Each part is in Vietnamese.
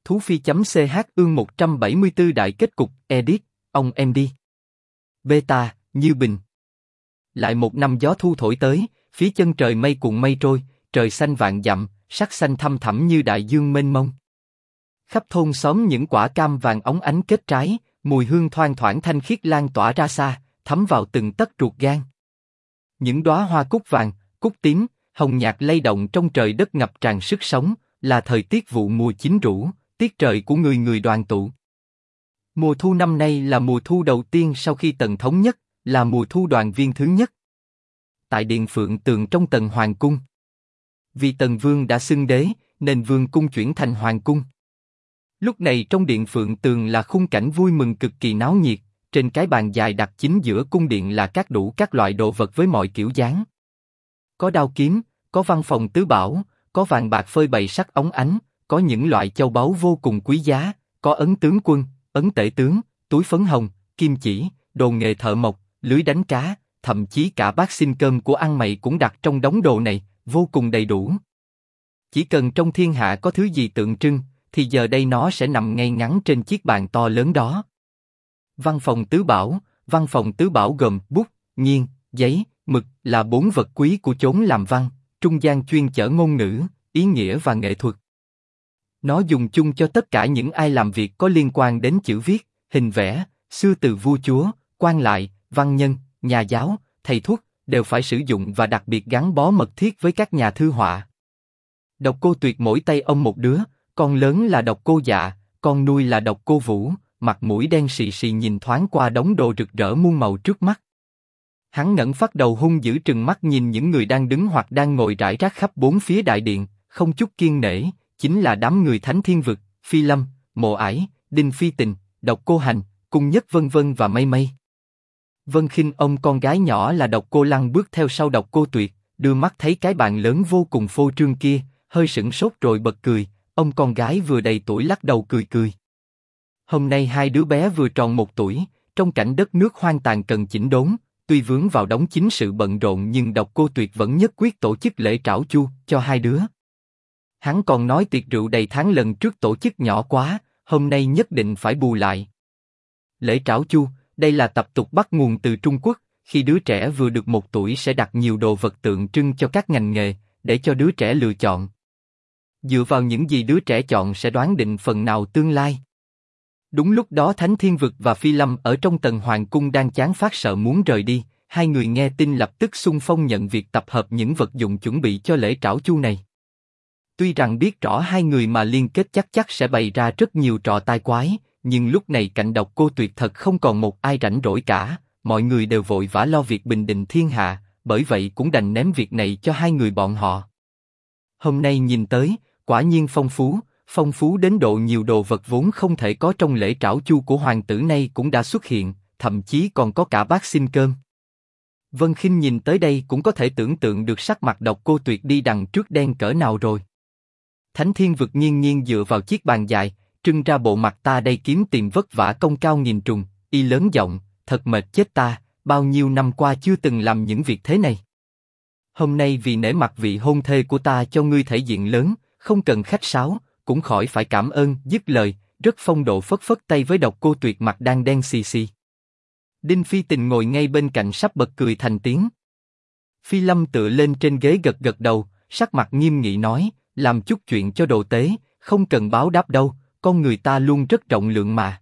Thú Phi.ch ương 174 đại kết cục, edit, ông em đi. Beta, Như Bình. Lại một năm gió thu thổi tới, phía chân trời mây cuộn mây trôi, trời xanh vạn dặm, sắc xanh thăm thẳm như đại dương mênh mông. Khắp thôn xóm những quả cam vàng óng ánh kết trái, mùi hương thoang thoảng thanh khiết lan tỏa ra xa, thấm vào từng tấc ruột gan. Những đóa hoa cúc vàng, cúc tím, hồng nhạt lay động trong trời đất ngập tràn sức sống, là thời tiết vụ mùa chín rũ, tiết trời của người người đoàn tụ. Mùa thu năm nay là mùa thu đầu tiên sau khi Tần thống nhất, là mùa thu đoàn viên thứ nhất. Tại điện Phượng Tường trong Tần Hoàng cung. Vì Tần Vương đã xưng đế, nên Vương cung chuyển thành Hoàng cung. Lúc này trong điện Phượng Tường là khung cảnh vui mừng cực kỳ náo nhiệt, trên cái bàn dài đặt chính giữa cung điện là đủ các loại đồ vật với mọi kiểu dáng. Có đao kiếm, có văn phòng tứ bảo, có vàng bạc phơi bày sắc óng ánh, có những loại châu báu vô cùng quý giá, có ấn tướng quân, ấn tể tướng, túi phấn hồng, kim chỉ, đồ nghề thợ mộc, lưới đánh cá, thậm chí cả bát xin cơm của ăn mày cũng đặt trong đống đồ này, vô cùng đầy đủ. Chỉ cần trong thiên hạ có thứ gì tượng trưng, thì giờ đây nó sẽ nằm ngay ngắn trên chiếc bàn to lớn đó. Văn phòng tứ bảo gồm bút, nghiên, giấy, mực là 4 vật quý của chốn làm văn, trung gian chuyên chở ngôn ngữ, ý nghĩa và nghệ thuật. Nó dùng chung cho tất cả những ai làm việc có liên quan đến chữ viết, hình vẽ, xưa từ vua chúa, quan lại, văn nhân, nhà giáo, thầy thuốc, đều phải sử dụng và đặc biệt gắn bó mật thiết với các nhà thư họa. Độc Cô Tuyệt mỗi tay ông một đứa, con lớn là Độc Cô Dạ, con nuôi là Độc Cô Vũ, mặt mũi đen xì xì nhìn thoáng qua đống đồ rực rỡ muôn màu trước mắt. Hắn ngẩng phát đầu hung dữ trừng mắt nhìn những người đang đứng hoặc đang ngồi rải rác khắp bốn phía đại điện, không chút kiêng nể, chính là đám người Thánh Thiên Vực, Phi Lâm, Mộ Ải, Đinh Phi Tình, Độc Cô Hành, Cung Nhất vân vân và mây mây. Vân Khinh ông con gái nhỏ là Độc Cô Lăng bước theo sau Độc Cô Tuyệt, đưa mắt thấy cái bàn lớn vô cùng phô trương kia, hơi sửng sốt rồi bật cười. Ông con gái vừa đầy tuổi lắc đầu cười cười. Hôm nay hai đứa bé vừa tròn 1 tuổi, trong cảnh đất nước hoang tàn cần chỉnh đốn, tuy vướng vào đống chính sự bận rộn nhưng Độc Cô Tuyệt vẫn nhất quyết tổ chức lễ trảo chu cho hai đứa. Hắn còn nói tiệc rượu đầy tháng lần trước tổ chức nhỏ quá, hôm nay nhất định phải bù lại. Lễ trảo chu, đây là tập tục bắt nguồn từ Trung Quốc, khi đứa trẻ vừa được 1 tuổi sẽ đặt nhiều đồ vật tượng trưng cho các ngành nghề, để cho đứa trẻ lựa chọn. Dựa vào những gì đứa trẻ chọn sẽ đoán định phần nào tương lai. Đúng lúc đó Thánh Thiên Vực và Phi Lâm ở trong Tần Hoàng cung đang chán phát sợ muốn rời đi, hai người nghe tin lập tức xung phong nhận việc tập hợp những vật dụng chuẩn bị cho lễ trảo chu này. Tuy rằng biết rõ hai người mà liên kết chắc sẽ bày ra rất nhiều trò tai quái, nhưng lúc này cạnh Độc Cô Tuyệt thật không còn một ai rảnh rỗi cả, mọi người đều vội vã lo việc bình định thiên hạ, bởi vậy cũng đành ném việc này cho hai người bọn họ. Hôm nay nhìn tới, quả nhiên phong phú đến độ nhiều đồ vật vốn không thể có trong lễ trảo chu của hoàng tử này cũng đã xuất hiện, thậm chí còn có cả bát xin cơm. Vân Khinh nhìn tới đây cũng có thể tưởng tượng được sắc mặt Độc Cô Tuyệt đi đằng trước đen cỡ nào rồi. Thánh Thiên Vực nghiêng nghiêng dựa vào chiếc bàn dài, trưng ra bộ mặt ta đây kiếm tìm vất vả công cao nghìn trùng, y lớn giọng, thật mệt chết ta, bao nhiêu năm qua chưa từng làm những việc thế này. Hôm nay vì nể mặt vị hôn thê của ta cho ngươi thể diện lớn, không cần khách sáo, cũng khỏi phải cảm ơn. Dứt lời, rất phong độ phất phất tay với Độc Cô Tuyệt mặt đang đen xì xì. Đinh Phi Tình ngồi ngay bên cạnh sắp bật cười thành tiếng. Phi Lâm tựa lên trên ghế gật gật đầu, sắc mặt nghiêm nghị nói, làm chút chuyện cho đồ tế, không cần báo đáp đâu, con người ta luôn rất rộng lượng mà.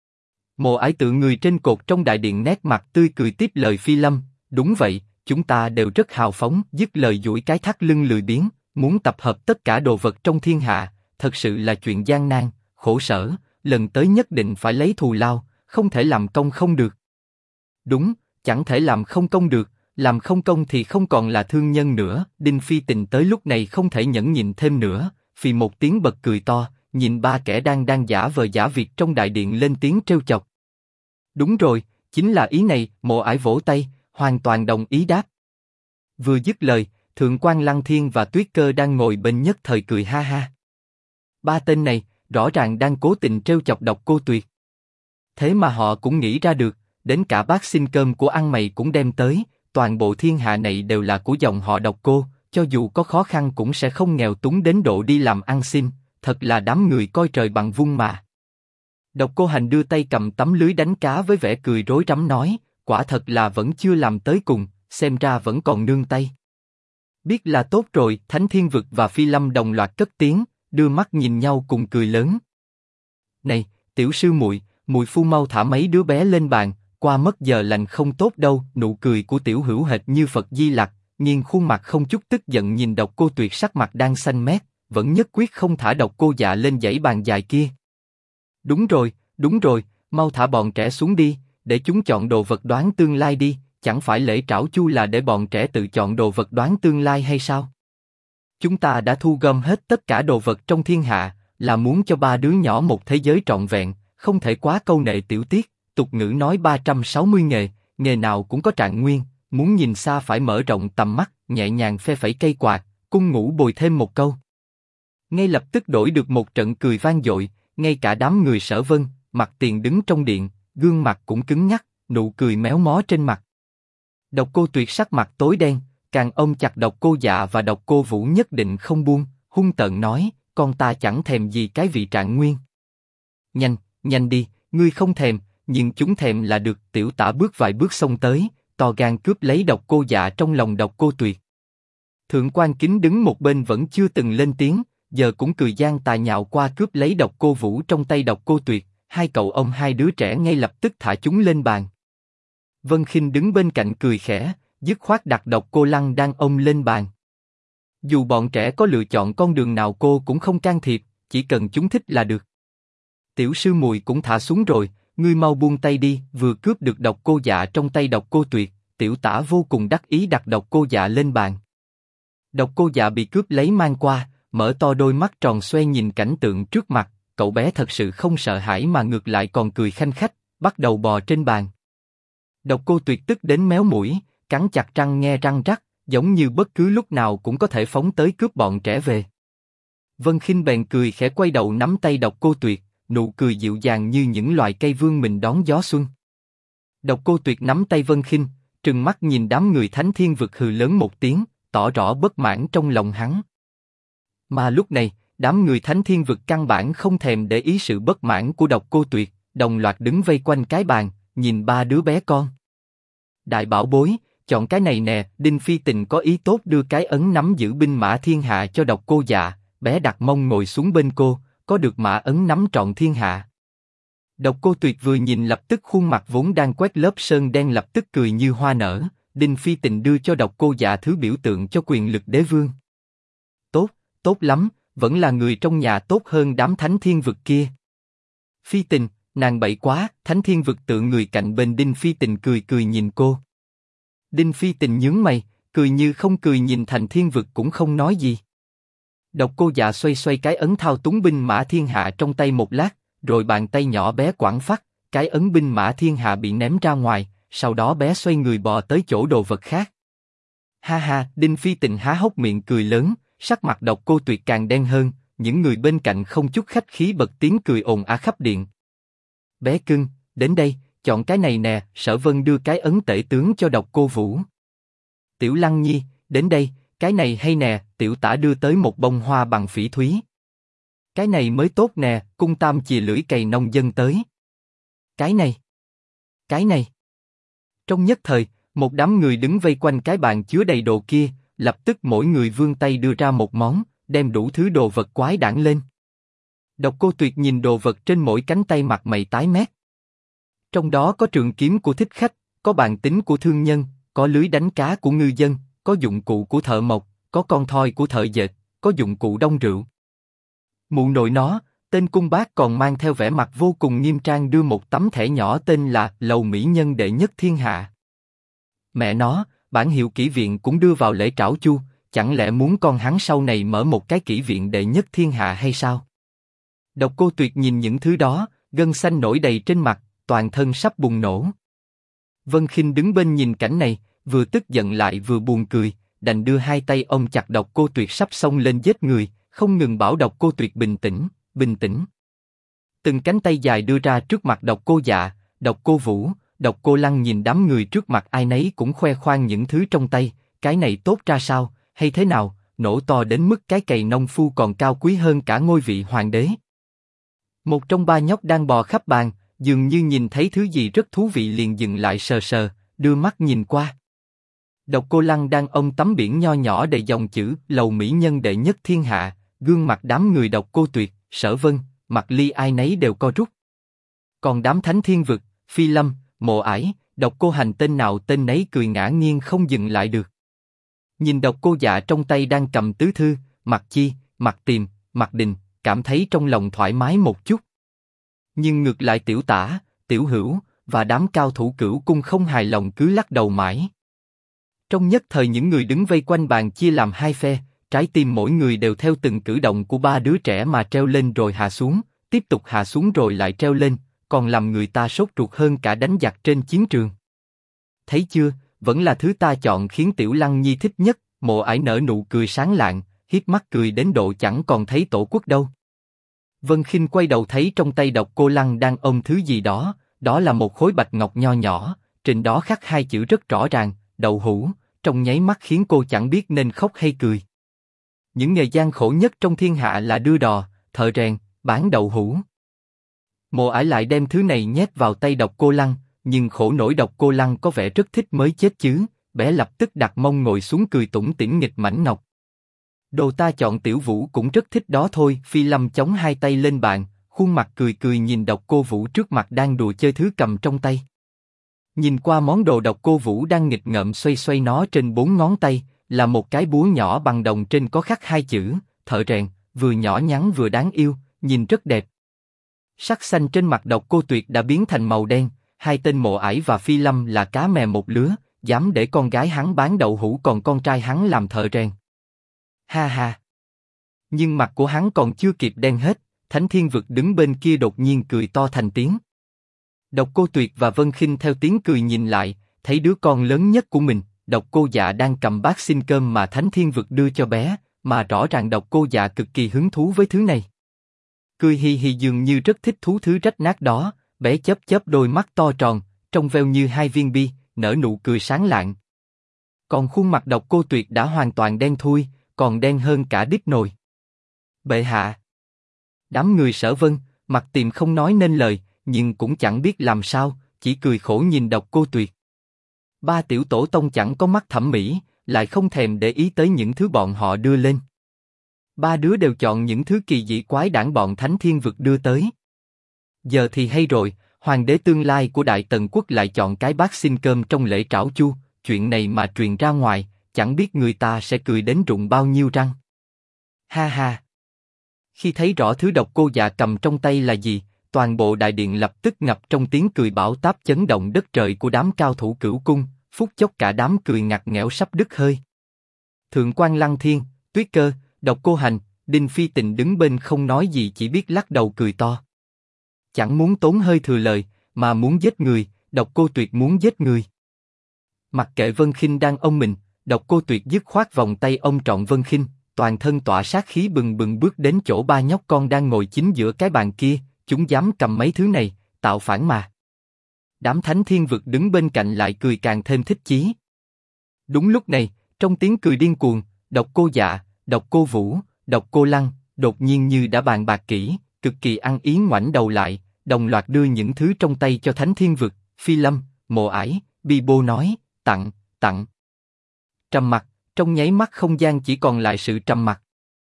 Mộ Ải tựa người trên cột trong đại điện nét mặt tươi cười tiếp lời Phi Lâm, đúng vậy, chúng ta đều rất hào phóng. Dứt lời duỗi cái thắt lưng lười biếng, muốn tập hợp tất cả đồ vật trong thiên hạ, thật sự là chuyện gian nan, khổ sở, lần tới nhất định phải lấy thù lao, không thể làm công không được. Đúng, chẳng thể làm không công được, làm không công thì không còn là thương nhân nữa. Đinh Phi Tình tới lúc này không thể nhẫn nhịn thêm nữa, phì một tiếng bật cười to, nhìn ba kẻ đang giả vờ giả việc trong đại điện lên tiếng trêu chọc. Đúng rồi, chính là ý này. Mộ Ải vỗ tay, hoàn toàn đồng ý đáp. Vừa dứt lời, Thượng quan Lăng Thiên và Tuyết Cơ đang ngồi bên nhất thời cười ha ha. Ba tên này rõ ràng đang cố tình trêu chọc Độc Cô Tuyệt. Thế mà họ cũng nghĩ ra được, đến cả bát xin cơm của ăn mày cũng đem tới. Toàn bộ thiên hạ này đều là của dòng họ Độc Cô, cho dù có khó khăn cũng sẽ không nghèo túng đến độ đi làm ăn xin. thật là đám người coi trời bằng vung mà. Độc Cô Hành đưa tay cầm tấm lưới đánh cá với vẻ cười rối rắm nói, quả thật là vẫn chưa làm tới cùng, xem ra vẫn còn nương tay. Biết là tốt rồi, Thánh Thiên Vực và Phi Lâm đồng loạt cất tiếng, đưa mắt nhìn nhau cùng cười lớn. Này, tiểu sư muội, muội phu mau thả mấy đứa bé lên bàn, qua mất giờ lành không tốt đâu. Nụ cười của Tiểu Hữu hệt như Phật Di Lặc, nhưng khuôn mặt không chút tức giận nhìn Độc Cô Tuyệt sắc mặt đang xanh mét, vẫn nhất quyết không thả Độc Cô Dạ lên dãy bàn dài kia. Đúng rồi, mau thả bọn trẻ xuống đi, để chúng chọn đồ vật đoán tương lai đi. Chẳng phải lễ trảo chu là để bọn trẻ tự chọn đồ vật đoán tương lai hay sao? Chúng ta đã thu gom hết tất cả đồ vật trong thiên hạ, là muốn cho ba đứa nhỏ một thế giới trọn vẹn, không thể quá câu nệ tiểu tiết. Tục ngữ nói 360 nghề, nghề nào cũng có trạng nguyên, muốn nhìn xa phải mở rộng tầm mắt, nhẹ nhàng phe phẩy cây quạt, cung ngủ bồi thêm một câu. Ngay lập tức đổi được một trận cười vang dội, ngay cả đám người Sở Vân, Mặt Tiền đứng trong điện, gương mặt cũng cứng nhắc, nụ cười méo mó trên mặt. Độc Cô Tuyệt sắc mặt tối đen, càng ôm chặt Độc Cô Dạ và Độc Cô Vũ nhất định không buông, hung tợn nói, con ta chẳng thèm gì cái vị trạng nguyên. Nhanh đi, ngươi không thèm, nhưng chúng thèm là được. Tiểu Tả bước vài bước xông tới, to gan cướp lấy Độc Cô Dạ trong lòng Độc Cô Tuyệt. Thượng quan Kính đứng một bên vẫn chưa từng lên tiếng, giờ cũng cười gian tà nhạo qua cướp lấy Độc Cô Vũ trong tay Độc Cô Tuyệt. Hai cậu ôm hai đứa trẻ ngay lập tức thả chúng lên bàn. Vân Khinh đứng bên cạnh cười khẽ, dứt khoát đặt Độc Cô Lăng đang ôm lên bàn. Dù bọn trẻ có lựa chọn con đường nào cô cũng không can thiệp, chỉ cần chúng thích là được. Tiểu sư muội cũng thả xuống rồi, ngươi mau buông tay đi. Vừa cướp được Độc Cô Dạ trong tay Độc Cô Tuyệt, Tiểu Tả vô cùng đắc ý đặt Độc Cô Dạ lên bàn. Độc Cô Dạ bị cướp lấy mang qua, mở to đôi mắt tròn xoe nhìn cảnh tượng trước mặt. Cậu bé thật sự không sợ hãi mà ngược lại còn cười khanh khách, bắt đầu bò trên bàn. Độc Cô Tuyệt tức đến méo mũi, cắn chặt răng nghe răng rắc, giống như bất cứ lúc nào cũng có thể phóng tới cướp bọn trẻ về. Vân Khinh bèn cười khẽ quay đầu nắm tay Độc Cô Tuyệt, nụ cười dịu dàng như những loài cây vươn mình đón gió xuân. Độc Cô Tuyệt nắm tay Vân Khinh, trừng mắt nhìn đám người Thánh Thiên Vực hừ lớn một tiếng, tỏ rõ bất mãn trong lòng hắn. Mà lúc này, đám người Thánh Thiên Vực căn bản không thèm để ý sự bất mãn của Độc Cô Tuyệt, đồng loạt đứng vây quanh cái bàn, nhìn ba đứa bé con. Đại bảo bối, chọn cái này nè. Đinh Phi Tình có ý tốt đưa cái ấn nắm giữ binh mã thiên hạ cho Độc Cô Dạ, bé đặt mông ngồi xuống bên cô, có được mã ấn nắm trọn thiên hạ. Độc Cô Tuyệt vừa nhìn lập tức khuôn mặt vốn đang quét lớp sơn đen lập tức cười như hoa nở. Đinh Phi Tình đưa cho Độc Cô Dạ thứ biểu tượng cho quyền lực đế vương. Tốt lắm, vẫn là người trong nhà tốt hơn đám Thánh Thiên Vực kia. Phi Tình, nàng bậy quá. Thánh Thiên Vực tự người cạnh bên Đinh Phi Tình cười nhìn cô. Đinh Phi Tình nhướng mày, cười như không cười nhìn Thành Thiên Vực cũng không nói gì. Độc Cô Dạ xoay cái ấn thao túng binh mã thiên hạ trong tay một lát, rồi bàn tay nhỏ bé quẳng phắt, cái ấn binh mã thiên hạ bị ném ra ngoài, sau đó bé xoay người bò tới chỗ đồ vật khác. Ha ha, Đinh Phi Tình há hốc miệng cười lớn, sắc mặt Độc Cô Tuyệt càng đen hơn, những người bên cạnh không chút khách khí bật tiếng cười ồn ào khắp điện. Bé cưng, đến đây, chọn cái này nè. Sở Vân đưa cái ấn tể tướng cho Độc Cô Vũ. Tiểu Lăng Nhi, đến đây, cái này hay nè. Tiểu Tả đưa tới một bông hoa bằng phỉ thúy. Cái này mới tốt nè. Cung Tam chìa lưỡi cày nông dân tới. Cái này. Trong nhất thời, một đám người đứng vây quanh cái bàn chứa đầy đồ kia, lập tức mỗi người vươn tay đưa ra một món, đem đủ thứ đồ vật quái đản lên. Độc Cô Tuyệt nhìn đồ vật trên mỗi cánh tay mặt mày tái mét. Trong đó có trường kiếm của thích khách, có bàn tính của thương nhân, có lưới đánh cá của ngư dân, có dụng cụ của thợ mộc, có con thoi của thợ dệt, có dụng cụ đong rượu. Mụ nội nó, tên cung bác còn mang theo vẻ mặt vô cùng nghiêm trang đưa một tấm thẻ nhỏ tên là Lầu Mỹ Nhân đệ nhất thiên hạ. Mẹ nó, bản hiệu kỹ viện cũng đưa vào lễ trảo chu, chẳng lẽ muốn con hắn sau này mở một cái kỹ viện đệ nhất thiên hạ hay sao? Độc Cô Tuyệt nhìn những thứ đó, gân xanh nổi đầy trên mặt, toàn thân sắp bùng nổ. Vân Khinh đứng bên nhìn cảnh này, vừa tức giận lại vừa buồn cười, đành đưa hai tay ôm chặt Độc Cô Tuyệt sắp xông lên giết người, không ngừng bảo Độc Cô Tuyệt bình tĩnh. Từng cánh tay dài đưa ra trước mặt Độc Cô Dạ, Độc Cô Vũ, Độc Cô Lăng nhìn đám người trước mặt ai nấy cũng khoe khoang những thứ trong tay, cái này tốt ra sao, hay thế nào, nổ to đến mức cái cày nông phu còn cao quý hơn cả ngôi vị hoàng đế. Một trong ba nhóc đang bò khắp bàn, dường như nhìn thấy thứ gì rất thú vị liền dừng lại sờ sờ, đưa mắt nhìn qua. Độc Cô Lăng đang ôm tấm biển nho nhỏ đầy dòng chữ lầu mỹ nhân đệ nhất thiên hạ, gương mặt đám người Độc Cô Tuyệt, Sở Vân, Mạc Ly ai nấy đều co rút. Còn đám Thánh Thiên Vực, Phi Lâm, Mộ Ải, Độc Cô Hành tên nào tên nấy cười ngã nghiêng không dừng lại được. Nhìn Độc Cô Dạ trong tay đang cầm tứ thư, Mạc Chi, Mạc Tiềm, Mạc Đình, cảm thấy trong lòng thoải mái một chút. Nhưng ngược lại Tiểu Tả, Tiểu Hữu và đám cao thủ Cửu Cung không hài lòng cứ lắc đầu mãi. Trong nhất thời những người đứng vây quanh bàn chia làm hai phe, trái tim mỗi người đều theo từng cử động của ba đứa trẻ mà treo lên rồi hạ xuống, tiếp tục hạ xuống rồi lại treo lên, còn làm người ta sốt ruột hơn cả đánh giặc trên chiến trường. Thấy chưa, vẫn là thứ ta chọn khiến Tiểu Lăng Nhi thích nhất. Mộ Ải nở nụ cười sáng lạng, hiếp mắt cười đến độ chẳng còn thấy tổ quốc đâu. Vân Khinh quay đầu thấy trong tay Độc Cô Lăng đang ôm thứ gì đó, đó là một khối bạch ngọc nho nhỏ, trên đó khắc hai chữ rất rõ ràng, đậu hũ, trong nháy mắt khiến cô chẳng biết nên khóc hay cười. Những nghề gian khổ nhất trong thiên hạ là đưa đò, thợ rèn, bán đậu hũ. Mộ Ải lại đem thứ này nhét vào tay Độc Cô Lăng, nhưng khổ nổi Độc Cô Lăng có vẻ rất thích mới chết chứ, bé lập tức đặt mông ngồi xuống cười tủm tỉm nghịch mảnh ngọc. Đồ ta chọn Tiểu Vũ cũng rất thích đó thôi. Phi Lâm chống hai tay lên bàn, khuôn mặt cười cười nhìn Độc Cô Vũ trước mặt đang đùa chơi thứ cầm trong tay. Nhìn qua món đồ Độc Cô Vũ đang nghịch ngợm xoay xoay nó trên 4 ngón tay, là một cái búa nhỏ bằng đồng trên có khắc hai chữ, thợ rèn, vừa nhỏ nhắn vừa đáng yêu, nhìn rất đẹp. Sắc xanh trên mặt Độc Cô Tuyệt đã biến thành màu đen, hai tên Mộ Ải và Phi Lâm là cá mè một lứa, dám để con gái hắn bán đậu hũ còn con trai hắn làm thợ rèn. Ha ha. Nhưng mặt của hắn còn chưa kịp đen hết, Thánh Thiên Vực đứng bên kia đột nhiên cười to thành tiếng. Độc Cô Tuyệt và Vân Khinh theo tiếng cười nhìn lại, thấy đứa con lớn nhất của mình, Độc Cô Dạ đang cầm bát xin cơm mà Thánh Thiên Vực đưa cho bé, mà rõ ràng Độc Cô Dạ cực kỳ hứng thú với thứ này. Cười hì hì dường như rất thích thú thứ rách nát đó, bé chớp chớp đôi mắt to tròn, trông veo như hai viên bi, nở nụ cười sáng lạng. Còn khuôn mặt Độc Cô Tuyệt đã hoàn toàn đen thui, còn đen hơn cả đít nồi. Bệ hạ. Đám người Sở Vân, Mạc Tiềm không nói nên lời, nhưng cũng chẳng biết làm sao, chỉ cười khổ nhìn Độc Cô Tuyệt. Ba tiểu tổ tông chẳng có mắt thẩm mỹ, lại không thèm để ý tới những thứ bọn họ đưa lên. Ba đứa đều chọn những thứ kỳ dị quái đản bọn Thánh Thiên Vực đưa tới. Giờ thì hay rồi, hoàng đế tương lai của Đại Tần Quốc lại chọn cái bát xin cơm trong lễ trảo chu, chuyện này mà truyền ra ngoài, chẳng biết người ta sẽ cười đến rụng bao nhiêu răng. Ha ha. Khi thấy rõ thứ Độc Cô Dạ cầm trong tay là gì, toàn bộ đại điện lập tức ngập trong tiếng cười bão táp chấn động đất trời của đám cao thủ Cửu Cung, phút chốc cả đám cười ngặt nghẽo sắp đứt hơi. Thượng quan Lăng Thiên, Tuyết Cơ, Độc Cô Hành, Đinh Phi Tịnh đứng bên không nói gì chỉ biết lắc đầu cười to. Chẳng muốn tốn hơi thừa lời, mà muốn giết người, Độc Cô Tuyệt muốn giết người. Mặc kệ Vân Khinh đang ôm mình, Độc Cô Tuyệt dứt khoát vòng tay ôm trọn Vân Khinh, toàn thân tỏa sát khí bừng bừng bước đến chỗ ba nhóc con đang ngồi chính giữa cái bàn kia, chúng dám cầm mấy thứ này, tạo phản mà. Đám Thánh Thiên Vực đứng bên cạnh lại cười càng thêm thích chí. Đúng lúc này, trong tiếng cười điên cuồng, Độc Cô Dạ, Độc Cô Vũ, Độc Cô Lăng, đột nhiên như đã bàn bạc kỹ, cực kỳ ăn ý ngoảnh đầu lại, đồng loạt đưa những thứ trong tay cho Thánh Thiên Vực, Phi Lâm, Mộ Ải, Bi Bô nói, tặng, tặng. Trầm mặc, trong nháy mắt không gian chỉ còn lại sự trầm mặc.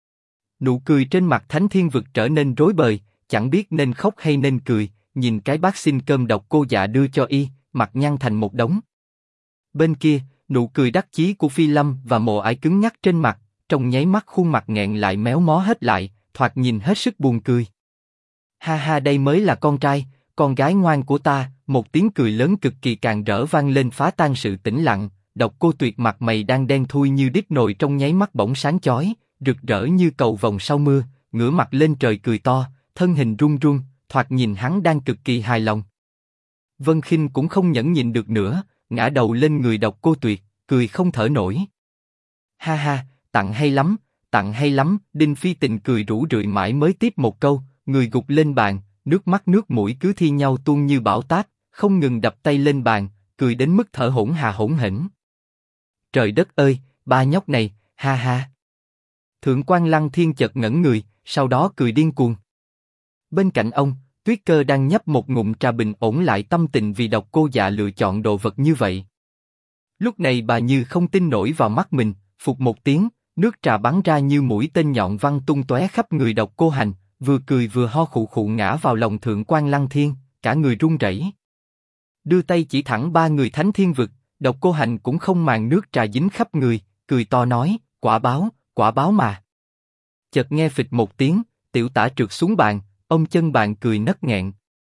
Nụ cười trên mặt Thánh Thiên Vực trở nên rối bời, chẳng biết nên khóc hay nên cười, nhìn cái bát xin cơm Độc Cô Dạ đưa cho y, mặt nhăn thành một đống. Bên kia, nụ cười đắc chí của Phi Lâm và Mộ Ải cứng nhắc trên mặt, trong nháy mắt khuôn mặt nghẹn lại méo mó hết lại, thoạt nhìn hết sức buồn cười. Ha ha, đây mới là con trai, con gái ngoan của ta. Một tiếng cười lớn cực kỳ càng rỡ vang lên phá tan sự tĩnh lặng. Độc Cô Tuyệt mặt mày đang đen thui như đít nồi trong nháy mắt bỗng sáng chói, rực rỡ như cầu vồng sau mưa, ngửa mặt lên trời cười to, thân hình run run, thoạt nhìn hắn đang cực kỳ hài lòng. Vân Khinh cũng không nhẫn nhịn được nữa, ngã đầu lên người Độc Cô Tuyệt, cười không thở nổi. Ha ha, tặng hay lắm, tặng hay lắm. Đinh Phi Tịnh cười rủ rượi mãi mới tiếp một câu, người gục lên bàn, nước mắt nước mũi cứ thi nhau tuôn như bão táp, không ngừng đập tay lên bàn, cười đến mức thở hổn hển. Trời đất ơi, ba nhóc này, ha ha. Thượng quan Lăng Thiên chợt ngẩn người, sau đó cười điên cuồng. Bên cạnh ông, Tuyết Cơ đang nhấp một ngụm trà bình ổn lại tâm tình vì Độc Cô Dạ lựa chọn đồ vật như vậy. Lúc này bà như không tin nổi vào mắt mình, phụt một tiếng, nước trà bắn ra như mũi tên nhọn văng tung tóe khắp người Độc Cô Hành, vừa cười vừa ho khụ khụ ngã vào lòng Thượng quan Lăng Thiên, cả người run rẩy. Đưa tay chỉ thẳng ba người Thánh Thiên Vực, Độc Cô Hành cũng không màng nước trà dính khắp người, cười to nói, quả báo mà. Chợt nghe phịch một tiếng, tiểu tả trượt xuống bàn, ông chân bàn cười nấc nghẹn.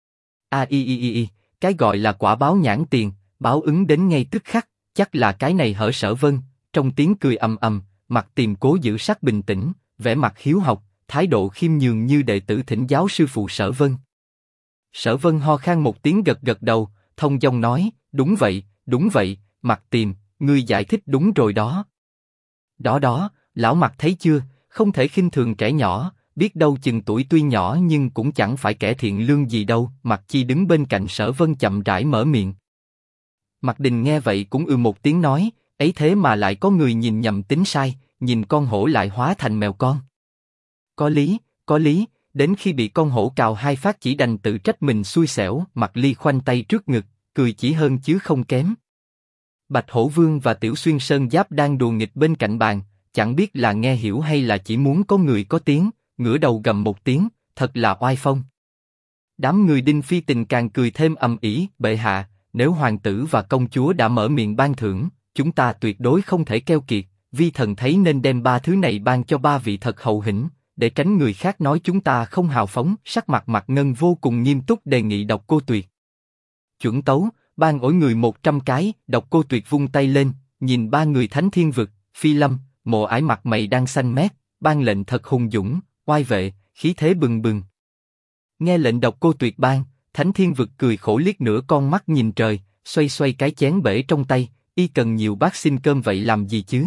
Cái gọi là quả báo nhãn tiền, báo ứng đến ngay tức khắc, chắc là cái này hở Sở Vân. Trong tiếng cười ầm ầm, Mặt Tiềm cố giữ sắc bình tĩnh, vẻ mặt hiếu học, thái độ khiêm nhường như đệ tử thỉnh giáo sư phụ Sở Vân. Sở Vân ho khan một tiếng gật gật đầu, thông dong nói, đúng vậy, Mặt Tiềm, ngươi giải thích đúng rồi đó. Đó, lão Mặt thấy chưa, không thể khinh thường trẻ nhỏ, biết đâu chừng tuổi tuy nhỏ nhưng cũng chẳng phải kẻ thiện lương gì đâu. Mặt Chi đứng bên cạnh Sở Vân chậm rãi mở miệng. Mặt Đình nghe vậy cũng một tiếng nói, ấy thế mà lại có người nhìn nhầm tính sai, nhìn con hổ lại hóa thành mèo con. Có lý, đến khi bị con hổ cào hai phát chỉ đành tự trách mình xui xẻo. Mặt Ly khoanh tay trước ngực, cười chỉ hơn chứ không kém. Bạch Hổ Vương và Tiểu Xuyên Sơn Giáp đang đùa nghịch bên cạnh bàn, chẳng biết là nghe hiểu hay là chỉ muốn có người có tiếng, ngửa đầu gầm một tiếng, thật là oai phong. Đám người Đinh Phi Tình càng cười thêm ầm ĩ, bệ hạ, nếu hoàng tử và công chúa đã mở miệng ban thưởng, chúng ta tuyệt đối không thể keo kiệt, vi thần thấy nên đem ba thứ này ban cho ba vị thật hậu hĩnh, để tránh người khác nói chúng ta không hào phóng. Sắc mặt Mạc Ngân vô cùng nghiêm túc đề nghị Độc Cô Tuyệt. Chuẩn tấu, ban ổi người 100 cái. Độc Cô Tuyệt vung tay lên, nhìn ba người Thánh Thiên Vực, Phi Lâm, Mộ Ải mặt mày đang xanh mét, ban lệnh thật hùng dũng, oai vệ, khí thế bừng bừng. Nghe lệnh Độc Cô Tuyệt ban, Thánh Thiên Vực cười khổ liếc nửa con mắt nhìn trời, xoay cái chén bể trong tay, y cần nhiều bát xin cơm vậy làm gì chứ?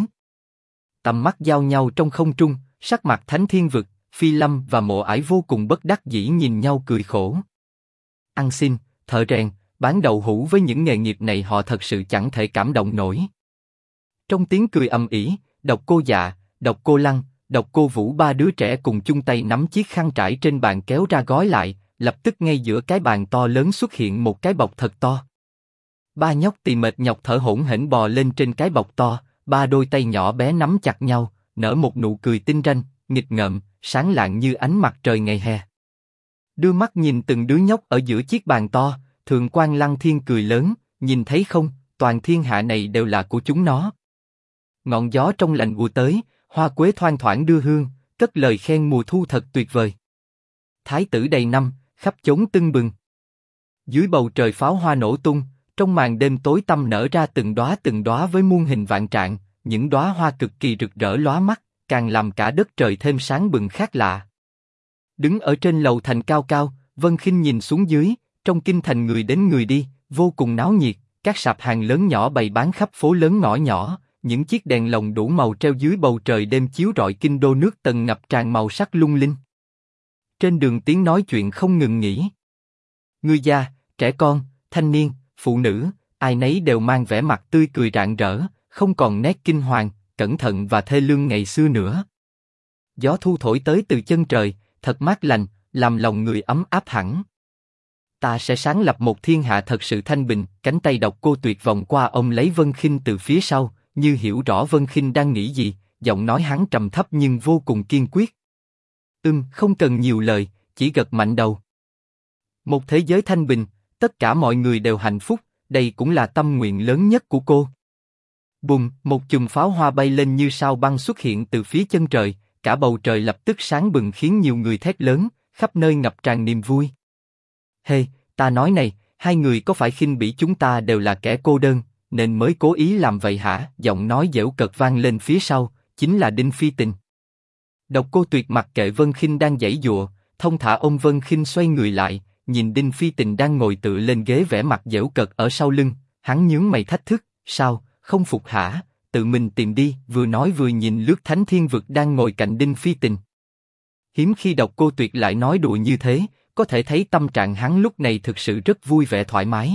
Tầm mắt giao nhau trong không trung, sắc mặt Thánh Thiên Vực, Phi Lâm và Mộ Ải vô cùng bất đắc dĩ nhìn nhau cười khổ. Ăn xin, thợ rèn, bán đậu hũ với những nghề nghiệp này họ thật sự chẳng thể cảm động nổi. Trong tiếng cười ầm ĩ, Độc Cô Dạ, Độc Cô Lăng, Độc Cô Vũ ba đứa trẻ cùng chung tay nắm chiếc khăn trải trên bàn kéo ra gói lại, lập tức ngay giữa cái bàn to lớn xuất hiện một cái bọc thật to. Ba nhóc tì mệt nhọc thở hổn hển bò lên trên cái bọc to, ba đôi tay nhỏ bé nắm chặt nhau, nở một nụ cười tinh ranh, nghịch ngợm, sáng lạng như ánh mặt trời ngày hè. Đưa mắt nhìn từng đứa nhóc ở giữa chiếc bàn to, Thượng quan Lăng Thiên cười lớn, nhìn thấy không, toàn thiên hạ này đều là của chúng nó. Ngọn gió trong lành ùa tới, hoa quế thoang thoảng đưa hương, cất lời khen mùa thu thật tuyệt vời. Thái tử đầy năm, khắp chốn tưng bừng. Dưới bầu trời pháo hoa nổ tung, trong màn đêm tối tăm nở ra từng đóa với muôn hình vạn trạng, những đóa hoa cực kỳ rực rỡ lóa mắt, càng làm cả đất trời thêm sáng bừng khác lạ. Đứng ở trên lầu thành cao cao, Vân Khinh nhìn xuống dưới, trong kinh thành người đến người đi, vô cùng náo nhiệt, các sạp hàng lớn nhỏ bày bán khắp phố lớn ngõ nhỏ, những chiếc đèn lồng đủ màu treo dưới bầu trời đêm chiếu rọi kinh đô nước Tần ngập tràn màu sắc lung linh. Trên đường tiếng nói chuyện không ngừng nghỉ. Người già, trẻ con, thanh niên, phụ nữ, ai nấy đều mang vẻ mặt tươi cười rạng rỡ, không còn nét kinh hoàng, cẩn thận và thê lương ngày xưa nữa. Gió thu thổi tới từ chân trời, thật mát lành, làm lòng người ấm áp hẳn. Ta sẽ sáng lập một thiên hạ thật sự thanh bình. Cánh tay Độc Cô Tuyệt vòng qua ôm lấy Vân Khinh từ phía sau, như hiểu rõ Vân Khinh đang nghĩ gì, giọng nói hắn trầm thấp nhưng vô cùng kiên quyết. Không cần nhiều lời, chỉ gật mạnh đầu. Một thế giới thanh bình, tất cả mọi người đều hạnh phúc, đây cũng là tâm nguyện lớn nhất của cô. Bùng, một chùm pháo hoa bay lên như sao băng xuất hiện từ phía chân trời, cả bầu trời lập tức sáng bừng khiến nhiều người thét lớn, khắp nơi ngập tràn niềm vui. Hey, ta nói này, hai người có phải khinh bỉ chúng ta đều là kẻ cô đơn, nên mới cố ý làm vậy hả? Giọng nói giễu cợt vang lên phía sau, chính là Đinh Phi Tình. Độc Cô Tuyệt mặc kệ Vân Khinh đang giãy giụa, thông thả ôm Vân Khinh xoay người lại, nhìn Đinh Phi Tình đang ngồi tựa lên ghế vẻ mặt giễu cợt ở sau lưng, hắn nhướng mày thách thức, sao, không phục hả? Tự mình tìm đi. Vừa nói vừa nhìn lướt Thánh Thiên Vực đang ngồi cạnh Đinh Phi Tình. Hiếm khi Độc Cô Tuyệt lại nói đùa như thế, có thể thấy tâm trạng hắn lúc này thực sự rất vui vẻ thoải mái.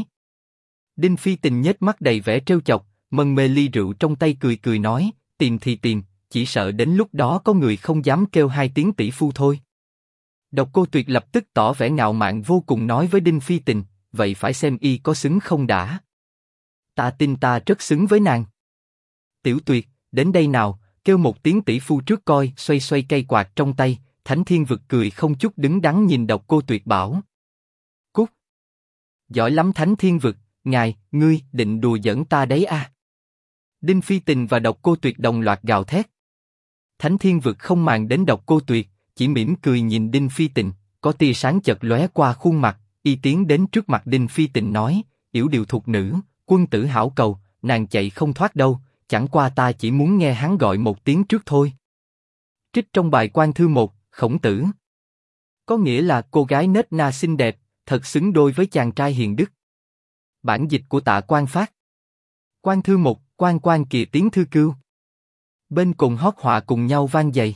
Đinh Phi Tình nhếch mắt đầy vẻ trêu chọc, mân mê ly rượu trong tay cười nói, tìm thì tìm, chỉ sợ đến lúc đó có người không dám kêu hai tiếng tỷ phu thôi. Độc Cô Tuyệt lập tức tỏ vẻ ngạo mạn vô cùng nói với Đinh Phi Tình, vậy phải xem y có xứng không đã. Ta tin ta rất xứng với nàng. Tiểu Tuyệt, đến đây nào, kêu một tiếng tỷ phu trước coi. Xoay xoay cây quạt trong tay, Thánh Thiên Vực cười không chút đứng đắn nhìn Độc Cô Tuyệt bảo. Cút. Giỏi lắm Thánh Thiên Vực, ngươi định đùa giỡn ta đấy à? Đinh Phi Tình và Độc Cô Tuyệt đồng loạt gào thét. Thánh Thiên Vực không màng đến Độc Cô Tuyệt, chỉ mỉm cười nhìn Đinh Phi Tình, có tia sáng chợt lóe qua khuôn mặt, y tiến đến trước mặt Đinh Phi Tình nói, yểu điệu thục nữ, quân tử hảo cầu, nàng chạy không thoát đâu, chẳng qua ta chỉ muốn nghe hắn gọi một tiếng trước thôi. Trích trong bài Quan Thư 1, Khổng Tử. Có nghĩa là cô gái nết na xinh đẹp, thật xứng đôi với chàng trai hiền đức. Bản dịch của Tạ Quang Phát. Quan Thư 1, quan kìa tiếng thư cưu. Bên cùng hót họa cùng nhau vang dày.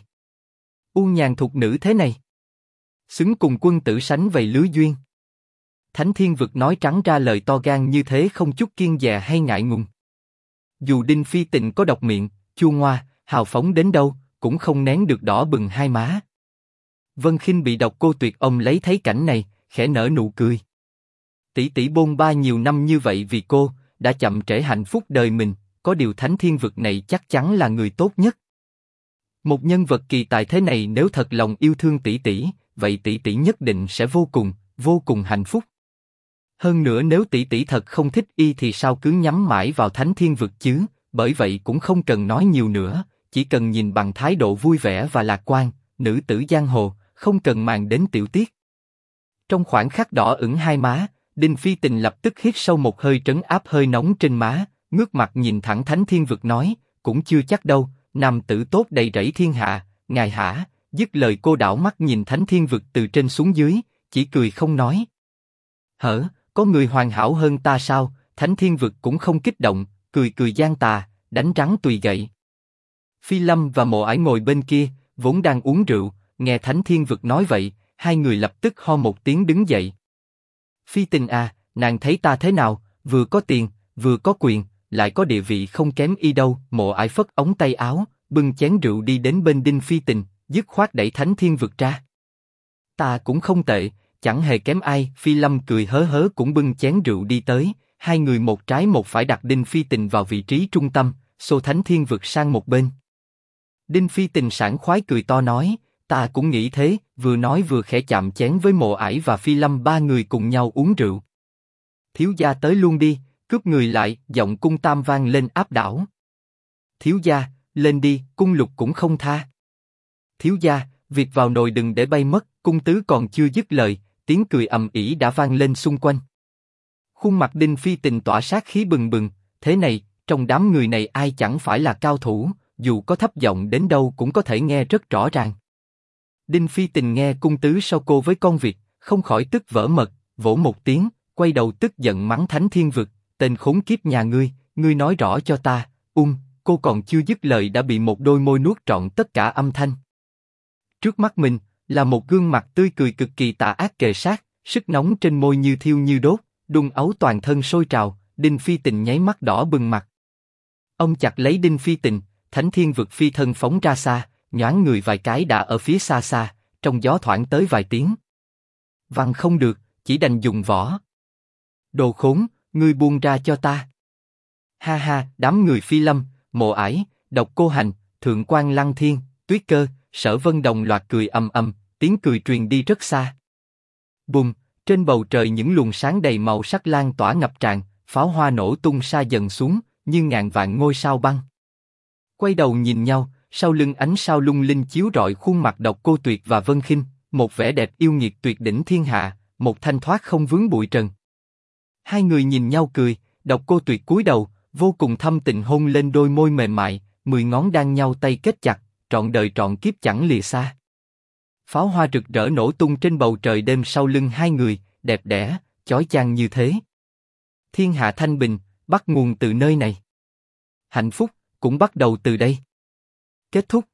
U nhàn thục nữ thế này, xứng cùng quân tử sánh vầy lứa duyên. Thánh Thiên Vực nói trắng ra lời to gan như thế không chút kiêng dè hay ngại ngùng. Dù Đinh Phi Tình có độc miệng, chua ngoa, hào phóng đến đâu, cũng không nén được đỏ bừng hai má. Vân Khinh bị Độc Cô Tuyệt ôm lấy thấy cảnh này, khẽ nở nụ cười. Tỷ tỷ bôn ba nhiều năm như vậy vì cô, đã chậm trễ hạnh phúc đời mình, có điều Thánh Thiên Vực này chắc chắn là người tốt nhất. Một nhân vật kỳ tài thế này nếu thật lòng yêu thương tỷ tỷ, vậy tỷ tỷ nhất định sẽ vô cùng hạnh phúc. Hơn nữa nếu tỷ tỷ thật không thích y thì sao cứ nhắm mãi vào Thánh Thiên Vực chứ? Bởi vậy cũng không cần nói nhiều nữa, chỉ cần nhìn bằng thái độ vui vẻ và lạc quan, nữ tử giang hồ, không cần màng đến tiểu tiết. Trong khoảnh khắc đỏ ửng hai má, Đinh Phi Tình lập tức hít sâu một hơi trấn áp hơi nóng trên má, ngước mặt nhìn thẳng Thánh Thiên Vực nói, cũng chưa chắc đâu, nam tử tốt đầy rẫy thiên hạ, ngài hả? Dứt lời cô đảo mắt nhìn Thánh Thiên Vực từ trên xuống dưới, chỉ cười không nói. Hở, có người hoàn hảo hơn ta sao? Thánh Thiên Vực cũng không kích động, cười gian tà, đánh trắng tùy gậy. Phi Lâm và Mộ Ải ngồi bên kia, vốn đang uống rượu, nghe Thánh Thiên Vực nói vậy, hai người lập tức ho một tiếng đứng dậy. Phi Tình à, nàng thấy ta thế nào? Vừa có tiền, vừa có quyền, lại có địa vị không kém y đâu. Mộ Ải phất ống tay áo, bưng chén rượu đi đến bên Đinh Phi Tình, dứt khoát đẩy Thánh Thiên Vực ra. Ta cũng không tệ, chẳng hề kém ai. Phi Lâm cười hớ hớ cũng bưng chén rượu đi tới, hai người một trái một phải đặt Đinh Phi Tình vào vị trí trung tâm, xô Thánh Thiên Vực sang một bên. Đinh Phi Tình sảng khoái cười to nói, ta cũng nghĩ thế, vừa nói vừa khẽ chạm chén với Mộ Ải và Phi Lâm, ba người cùng nhau uống rượu. Thiếu gia tới luôn đi, cướp người lại, giọng Cung Tam vang lên áp đảo. Thiếu gia, lên đi, Cung Lục cũng không tha. Thiếu gia, việc vào nồi đừng để bay mất. Cung Tứ còn chưa dứt lời, tiếng cười ầm ĩ đã vang lên xung quanh. Khuôn mặt Đinh Phi Tình tỏa sát khí bừng bừng, thế này, trong đám người này ai chẳng phải là cao thủ, dù có thấp giọng đến đâu cũng có thể nghe rất rõ ràng. Đinh Phi Tình nghe Cung Tứ so cô với con vịt, không khỏi tức vỡ mật, vỗ một tiếng, quay đầu tức giận mắng Thánh Thiên Vực, tên khốn kiếp nhà ngươi nói rõ cho ta. Cô còn chưa dứt lời đã bị một đôi môi nuốt trọn tất cả âm thanh. Trước mắt mình là một gương mặt tươi cười cực kỳ tà ác kề sát, sức nóng trên môi như thiêu như đốt, đun ấu toàn thân sôi trào. Đinh Phi Tình nháy mắt đỏ bừng mặt. Ông chặt lấy Đinh Phi Tình, Thánh Thiên Vực phi thân phóng ra xa, nhoáng người vài cái đã ở phía xa xa, trong gió thoảng tới vài tiếng. Văng không được, chỉ đành dùng võ. Đồ khốn, ngươi buông ra cho ta. Ha ha, đám người Phi Lâm, Mộ Ải, Độc Cô Hành, Thượng Quan Lăng Thiên, Tuyết Cơ, Sở Vân đồng loạt cười ầm ầm, tiếng cười truyền đi rất xa. Bùm, trên bầu trời những luồng sáng đầy màu sắc lan tỏa ngập tràn, pháo hoa nổ tung xa dần xuống, như ngàn vạn ngôi sao băng. Quay đầu nhìn nhau, sau lưng ánh sao lung linh chiếu rọi khuôn mặt Độc Cô Tuyệt và Vân Khinh, một vẻ đẹp yêu nghiệt tuyệt đỉnh thiên hạ, một thanh thoát không vướng bụi trần. Hai người nhìn nhau cười, Độc Cô Tuyệt cúi đầu, vô cùng thâm tình hôn lên đôi môi mềm mại, 10 ngón đan nhau tay kết chặt, trọn đời trọn kiếp chẳng lìa xa. Pháo hoa rực rỡ nổ tung trên bầu trời đêm sau lưng hai người, đẹp đẽ, chói chang như thế. Thiên hạ thanh bình, bắt nguồn từ nơi này. Hạnh phúc cũng bắt đầu từ đây. Kết thúc.